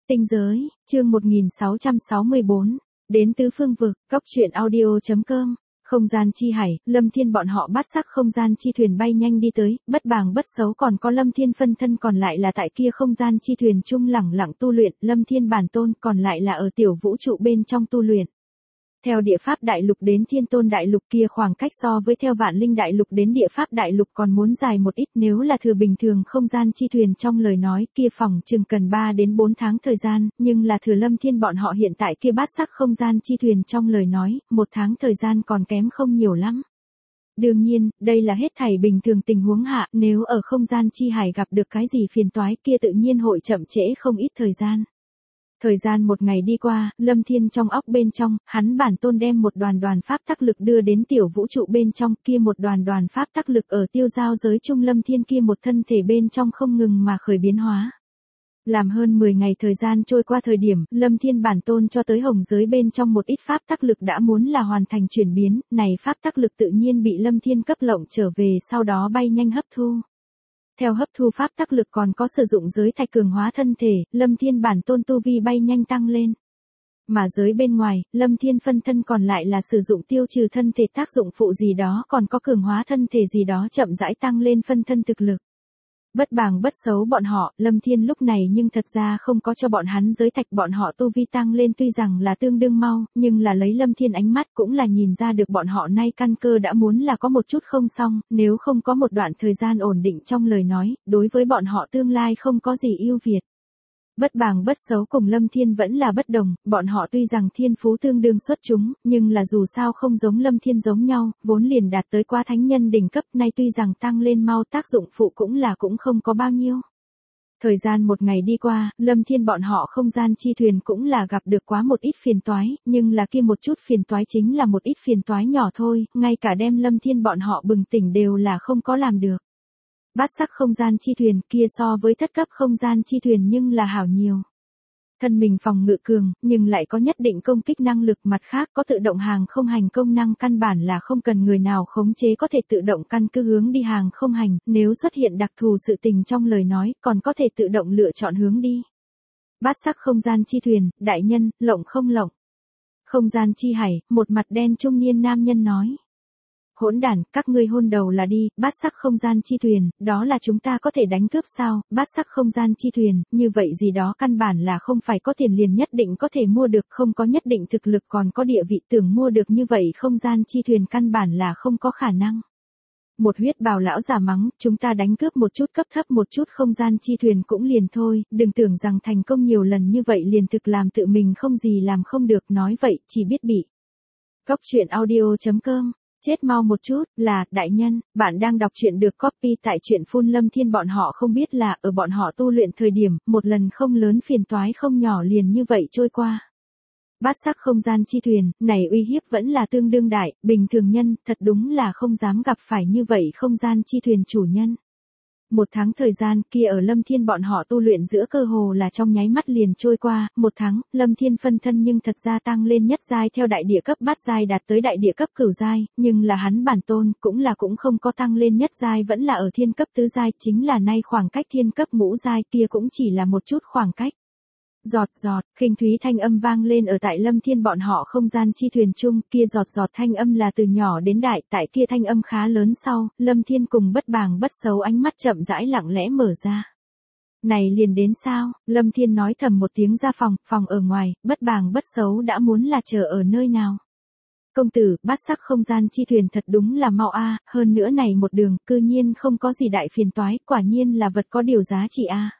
Tinh giới, chương 1664, đến tứ phương vực, góc truyện audio.com, không gian chi hải, Lâm Thiên bọn họ bắt sắc không gian chi thuyền bay nhanh đi tới, bất bàng bất xấu còn có Lâm Thiên phân thân còn lại là tại kia không gian chi thuyền chung lẳng lặng tu luyện, Lâm Thiên bản tôn còn lại là ở tiểu vũ trụ bên trong tu luyện. Theo địa pháp đại lục đến thiên tôn đại lục kia khoảng cách so với theo vạn linh đại lục đến địa pháp đại lục còn muốn dài một ít, nếu là thừa bình thường không gian chi thuyền trong lời nói kia phòng chừng cần 3 đến 4 tháng thời gian, nhưng là thừa Lâm Thiên bọn họ hiện tại kia bát sắc không gian chi thuyền trong lời nói, 1 tháng thời gian còn kém không nhiều lắm. Đương nhiên, đây là hết thảy bình thường tình huống hạ, nếu ở không gian chi hải gặp được cái gì phiền toái kia tự nhiên hội chậm trễ không ít thời gian. Thời gian một ngày đi qua, Lâm Thiên trong óc bên trong, hắn bản tôn đem một đoàn pháp tắc lực đưa đến tiểu vũ trụ bên trong, kia một đoàn pháp tắc lực ở tiêu giao giới trung Lâm Thiên kia một thân thể bên trong không ngừng mà khởi biến hóa. Làm hơn 10 ngày thời gian trôi qua thời điểm, Lâm Thiên bản tôn cho tới hồng giới bên trong một ít pháp tắc lực đã muốn là hoàn thành chuyển biến, này pháp tắc lực tự nhiên bị Lâm Thiên cấp lộng trở về sau đó bay nhanh hấp thu. Theo hấp thu pháp tắc lực còn có sử dụng giới thạch cường hóa thân thể, Lâm Thiên bản tôn tu vi bay nhanh tăng lên. Mà giới bên ngoài, Lâm Thiên phân thân còn lại là sử dụng tiêu trừ thân thể tác dụng phụ gì đó còn có cường hóa thân thể gì đó chậm rãi tăng lên phân thân thực lực. Bất bàng bất xấu bọn họ, Lâm Thiên lúc này nhưng thật ra không có cho bọn hắn giới thạch bọn họ tu vi tăng lên tuy rằng là tương đương mau, nhưng là lấy Lâm Thiên ánh mắt cũng là nhìn ra được bọn họ nay căn cơ đã muốn là có một chút không xong, nếu không có một đoạn thời gian ổn định trong lời nói, đối với bọn họ tương lai không có gì ưu việt. Bất bàng bất xấu cùng Lâm Thiên vẫn là bất đồng, bọn họ tuy rằng thiên phú tương đương xuất chúng, nhưng là dù sao không giống Lâm Thiên giống nhau, vốn liền đạt tới qua thánh nhân đỉnh cấp, nay tuy rằng tăng lên mau tác dụng phụ cũng không có bao nhiêu. Thời gian một ngày đi qua, Lâm Thiên bọn họ không gian chi thuyền cũng là gặp được quá một ít phiền toái, nhưng là kia một chút phiền toái chính là một ít phiền toái nhỏ thôi, ngay cả đem Lâm Thiên bọn họ bừng tỉnh đều là không có làm được. Bát sắc không gian chi thuyền kia so với thất cấp không gian chi thuyền nhưng là hảo nhiều. Thân mình phòng ngự cường, nhưng lại có nhất định công kích năng lực, mặt khác có tự động hàng không hành công năng căn bản là không cần người nào khống chế có thể tự động căn cứ hướng đi hàng không hành, nếu xuất hiện đặc thù sự tình trong lời nói còn có thể tự động lựa chọn hướng đi. Bát sắc không gian chi thuyền, đại nhân, lộng không lộng. Không gian chi hải, một mặt đen trung niên nam nhân nói. Hỗn đản, các ngươi hôn đầu là đi, bát sắc không gian chi thuyền, đó là chúng ta có thể đánh cướp sao, bát sắc không gian chi thuyền, như vậy gì đó căn bản là không phải có tiền liền nhất định có thể mua được, không có nhất định thực lực còn có địa vị tưởng mua được như vậy không gian chi thuyền căn bản là không có khả năng. Một huyết bào lão giả mắng, chúng ta đánh cướp một chút cấp thấp một chút không gian chi thuyền cũng liền thôi, đừng tưởng rằng thành công nhiều lần như vậy liền thực làm tự mình không gì làm không được, nói vậy chỉ biết bị. Góc truyện audio.com. Chết mau một chút, là, đại nhân, bạn đang đọc truyện được copy tại truyện phun Lâm Thiên bọn họ không biết là, ở bọn họ tu luyện thời điểm, một lần không lớn phiền toái không nhỏ liền như vậy trôi qua. Bát sắc không gian chi thuyền, này uy hiếp vẫn là tương đương đại, bình thường nhân, thật đúng là không dám gặp phải như vậy không gian chi thuyền chủ nhân. 1 tháng thời gian kia ở Lâm Thiên bọn họ tu luyện giữa cơ hồ là trong nháy mắt liền trôi qua, 1 tháng, Lâm Thiên phân thân nhưng thật ra tăng lên nhất giai theo đại địa cấp bát giai đạt tới đại địa cấp cửu giai, nhưng là hắn bản tôn cũng không có tăng lên nhất giai vẫn là ở thiên cấp tứ giai, chính là nay khoảng cách thiên cấp ngũ giai kia cũng chỉ là một chút khoảng cách. Giọt giọt, khinh thúy thanh âm vang lên ở tại Lâm Thiên bọn họ không gian chi thuyền chung, kia giọt giọt thanh âm là từ nhỏ đến đại, tại kia thanh âm khá lớn sau, Lâm Thiên cùng bất bàng bất xấu ánh mắt chậm rãi lặng lẽ mở ra. Này liền đến sao, Lâm Thiên nói thầm một tiếng ra phòng ở ngoài, bất bàng bất xấu đã muốn là chờ ở nơi nào. Công tử, bát sắc không gian chi thuyền thật đúng là mau a, hơn nữa này một đường, cư nhiên không có gì đại phiền toái, quả nhiên là vật có điều giá trị a.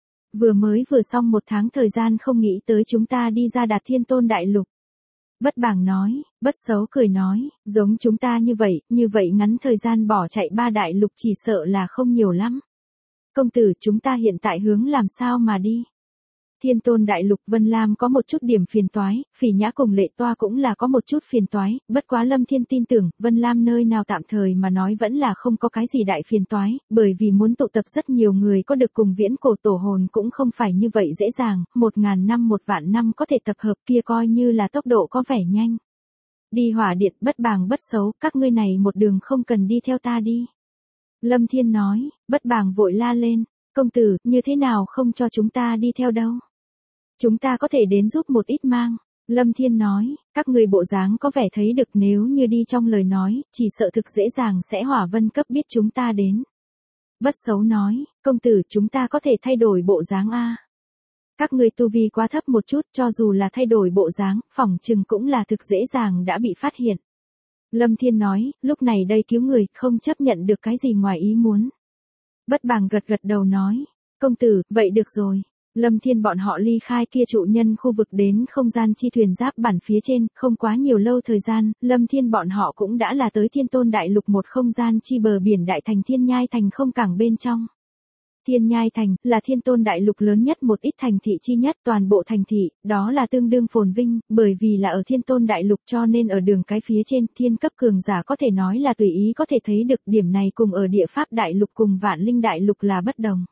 Vừa xong 1 tháng thời gian không nghĩ tới chúng ta đi ra đạt thiên tôn đại lục. Bất bàng nói, bất xấu cười nói, giống chúng ta như vậy ngắn thời gian bỏ chạy 3 đại lục chỉ sợ là không nhiều lắm. Công tử, chúng ta hiện tại hướng làm sao mà đi? Thiên tôn đại lục Vân Lam có một chút điểm phiền toái, Phỉ Nhã cùng Lệ Toa cũng là có một chút phiền toái, bất quá Lâm Thiên tin tưởng, Vân Lam nơi nào tạm thời mà nói vẫn là không có cái gì đại phiền toái, bởi vì muốn tụ tập rất nhiều người có được cùng viễn cổ tổ hồn cũng không phải như vậy dễ dàng, 1000 năm 1.000 năm có thể tập hợp kia coi như là tốc độ có vẻ nhanh. Đi hỏa điện, bất bàng bất xấu, các ngươi này một đường không cần đi theo ta đi. Lâm Thiên nói, bất bàng vội la lên, công tử, như thế nào không cho chúng ta đi theo đâu? Chúng ta có thể đến giúp một ít mang. Lâm Thiên nói, các người bộ dáng có vẻ thấy được nếu như đi trong lời nói, chỉ sợ thực dễ dàng sẽ hỏa vân cấp biết chúng ta đến. Bất xấu nói, công tử chúng ta có thể thay đổi bộ dáng a. Các người tu vi quá thấp một chút cho dù là thay đổi bộ dáng, phỏng chừng cũng là thực dễ dàng đã bị phát hiện. Lâm Thiên nói, lúc này đây cứu người không chấp nhận được cái gì ngoài ý muốn. Bất bàng gật gật đầu nói, công tử, vậy được rồi. Lâm Thiên bọn họ ly khai kia trụ nhân khu vực đến không gian chi thuyền giáp bản phía trên, không quá nhiều lâu thời gian, Lâm Thiên bọn họ cũng đã là tới Thiên Tôn Đại Lục một không gian chi bờ biển đại thành Thiên Nhai Thành không cảng bên trong. Thiên Nhai Thành là Thiên Tôn Đại Lục lớn nhất một ít thành thị chi nhất, toàn bộ thành thị, đó là tương đương phồn vinh, bởi vì là ở Thiên Tôn Đại Lục cho nên ở đường cái phía trên, thiên cấp cường giả có thể nói là tùy ý có thể thấy được, điểm này cùng ở địa pháp đại lục cùng Vạn Linh Đại Lục là bất đồng.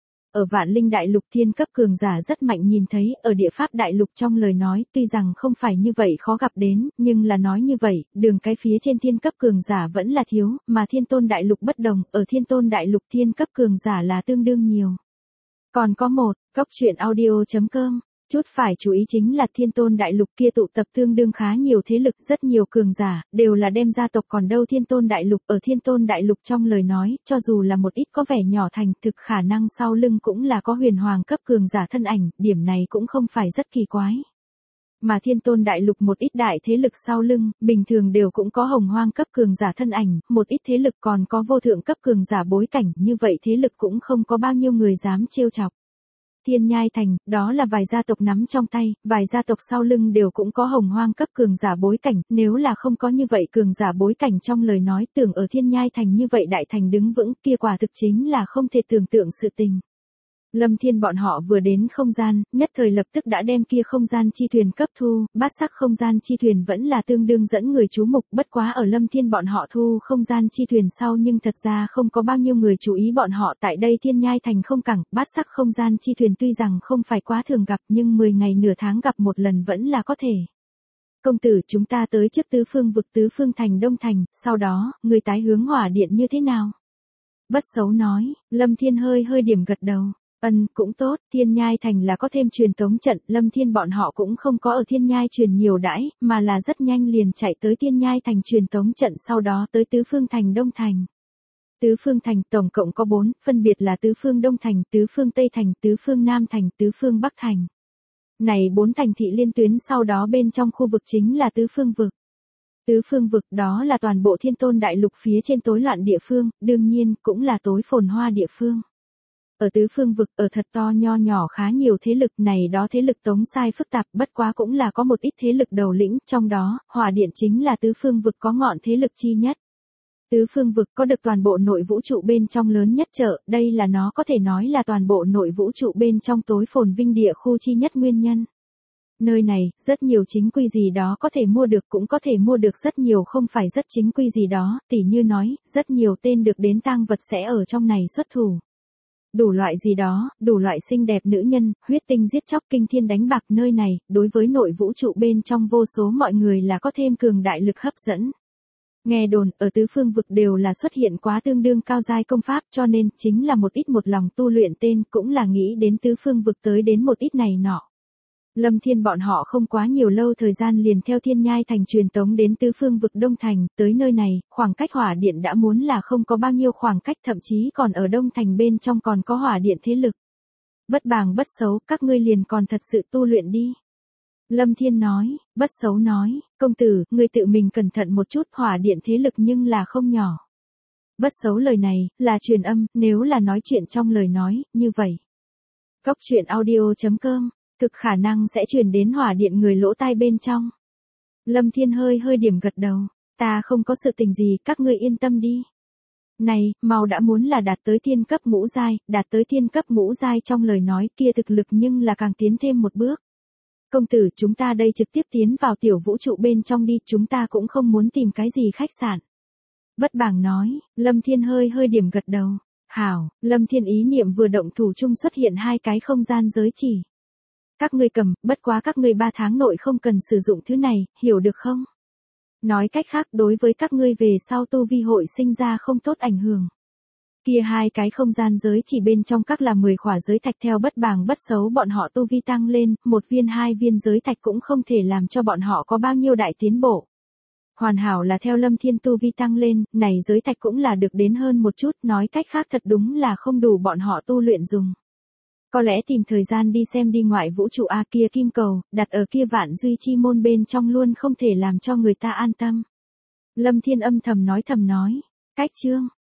Ở Vạn Linh Đại Lục thiên cấp cường giả rất mạnh nhìn thấy, ở địa pháp đại lục trong lời nói, tuy rằng không phải như vậy khó gặp đến, nhưng là nói như vậy, đường cái phía trên thiên cấp cường giả vẫn là thiếu, mà Thiên Tôn Đại Lục bất đồng, ở Thiên Tôn Đại Lục thiên cấp cường giả là tương đương nhiều. Còn có một, góc truyện audio.com. Chút phải chú ý chính là Thiên Tôn Đại Lục kia tụ tập tương đương khá nhiều thế lực, rất nhiều cường giả, đều là đem gia tộc, còn đâu Thiên Tôn Đại Lục, ở Thiên Tôn Đại Lục trong lời nói, cho dù là một ít có vẻ nhỏ thành, thực khả năng sau lưng cũng là có huyền hoàng cấp cường giả thân ảnh, điểm này cũng không phải rất kỳ quái. Mà Thiên Tôn Đại Lục một ít đại thế lực sau lưng, bình thường đều cũng có hồng hoang cấp cường giả thân ảnh, một ít thế lực còn có vô thượng cấp cường giả bối cảnh, như vậy thế lực cũng không có bao nhiêu người dám trêu chọc. Thiên Nhai Thành, đó là vài gia tộc nắm trong tay, vài gia tộc sau lưng đều cũng có hồng hoang cấp cường giả bối cảnh, nếu là không có như vậy cường giả bối cảnh trong lời nói, tưởng ở Thiên Nhai Thành như vậy đại thành đứng vững, kia quả thực chính là không thể tưởng tượng sự tình. Lâm Thiên bọn họ vừa đến không gian, nhất thời lập tức đã đem kia không gian chi thuyền cấp thu, bát sắc không gian chi thuyền vẫn là tương đương dẫn người chú mục, bất quá ở Lâm Thiên bọn họ thu không gian chi thuyền sau nhưng thật ra không có bao nhiêu người chú ý bọn họ tại đây Thiên Nhai Thành không cảng, bát sắc không gian chi thuyền tuy rằng không phải quá thường gặp nhưng 10 ngày nửa tháng gặp một lần vẫn là có thể. Công tử chúng ta tới trước tứ phương vực tứ phương thành đông thành, sau đó, người tái hướng hỏa điện như thế nào? Bất xấu nói, Lâm Thiên hơi điểm gật đầu. Cũng tốt, Thiên Nhai Thành là có thêm truyền tống trận, Lâm Thiên bọn họ cũng không có ở Thiên Nhai truyền nhiều đãi, mà là rất nhanh liền chạy tới Thiên Nhai Thành truyền tống trận sau đó tới Tứ Phương Thành Đông Thành. Tứ Phương Thành tổng cộng có 4, phân biệt là Tứ Phương Đông Thành, Tứ Phương Tây Thành, Tứ Phương Nam Thành, Tứ Phương Bắc Thành. Này 4 thành thị liên tuyến sau đó bên trong khu vực chính là Tứ Phương Vực. Tứ Phương Vực đó là toàn bộ Thiên Tôn Đại Lục phía trên tối loạn địa phương, đương nhiên cũng là tối phồn hoa địa phương. Ở tứ phương vực, ở thật to nho nhỏ khá nhiều thế lực này đó thế lực tống sai phức tạp bất quá cũng là có một ít thế lực đầu lĩnh, trong đó, hỏa điện chính là tứ phương vực có ngọn thế lực chi nhất. Tứ phương vực có được toàn bộ nội vũ trụ bên trong lớn nhất chợ, đây là nó có thể nói là toàn bộ nội vũ trụ bên trong tối phồn vinh địa khu chi nhất nguyên nhân. Nơi này, rất nhiều chính quy gì đó có thể mua được cũng có thể mua được rất nhiều không phải rất chính quy gì đó, tỉ như nói, rất nhiều tên được đến tang vật sẽ ở trong này xuất thủ. Đủ loại gì đó, đủ loại xinh đẹp nữ nhân, huyết tinh giết chóc kinh thiên đánh bạc nơi này, đối với nội vũ trụ bên trong vô số mọi người là có thêm cường đại lực hấp dẫn. Nghe đồn, ở tứ phương vực đều là xuất hiện quá tương đương cao giai công pháp cho nên, chính là một ít một lòng tu luyện tên cũng là nghĩ đến tứ phương vực tới đến một ít này nọ. Lâm Thiên bọn họ không quá nhiều lâu thời gian liền theo Thiên Nhai Thành truyền tống đến tứ phương vực Đông Thành, tới nơi này, khoảng cách hỏa điện đã muốn là không có bao nhiêu khoảng cách thậm chí còn ở Đông Thành bên trong còn có hỏa điện thế lực. Bất bàng bất xấu, các ngươi liền còn thật sự tu luyện đi. Lâm Thiên nói, bất xấu nói, công tử, ngươi tự mình cẩn thận một chút, hỏa điện thế lực nhưng là không nhỏ. Bất xấu lời này, là truyền âm, nếu là nói chuyện trong lời nói, như vậy. Góc truyện audio.com thực khả năng sẽ truyền đến hỏa điện người lỗ tai bên trong. Lâm Thiên hơi điểm gật đầu, ta không có sự tình gì, các ngươi yên tâm đi. Này, mau đã muốn là đạt tới thiên cấp ngũ giai, đạt tới thiên cấp ngũ giai trong lời nói kia thực lực nhưng là càng tiến thêm một bước. Công tử chúng ta đây trực tiếp tiến vào tiểu vũ trụ bên trong đi, chúng ta cũng không muốn tìm cái gì khách sạn. Bất bàng nói, Lâm Thiên hơi điểm gật đầu. Hảo, Lâm Thiên ý niệm vừa động thủ chung xuất hiện 2 cái không gian giới chỉ. Các ngươi cầm, bất quá các ngươi 3 tháng nội không cần sử dụng thứ này, hiểu được không? Nói cách khác đối với các ngươi về sau tu vi hội sinh ra không tốt ảnh hưởng. Kia hai cái không gian giới chỉ bên trong các là 10 khỏa giới thạch theo bất bàng bất xấu bọn họ tu vi tăng lên, một viên hai viên giới thạch cũng không thể làm cho bọn họ có bao nhiêu đại tiến bộ. Hoàn hảo là theo Lâm Thiên tu vi tăng lên, này giới thạch cũng là được đến hơn một chút, nói cách khác thật đúng là không đủ bọn họ tu luyện dùng. Có lẽ tìm thời gian đi xem đi ngoại vũ trụ A kia kim cầu, đặt ở kia vạn duy chi môn bên trong luôn không thể làm cho người ta an tâm. Lâm Thiên âm thầm nói, cách chương.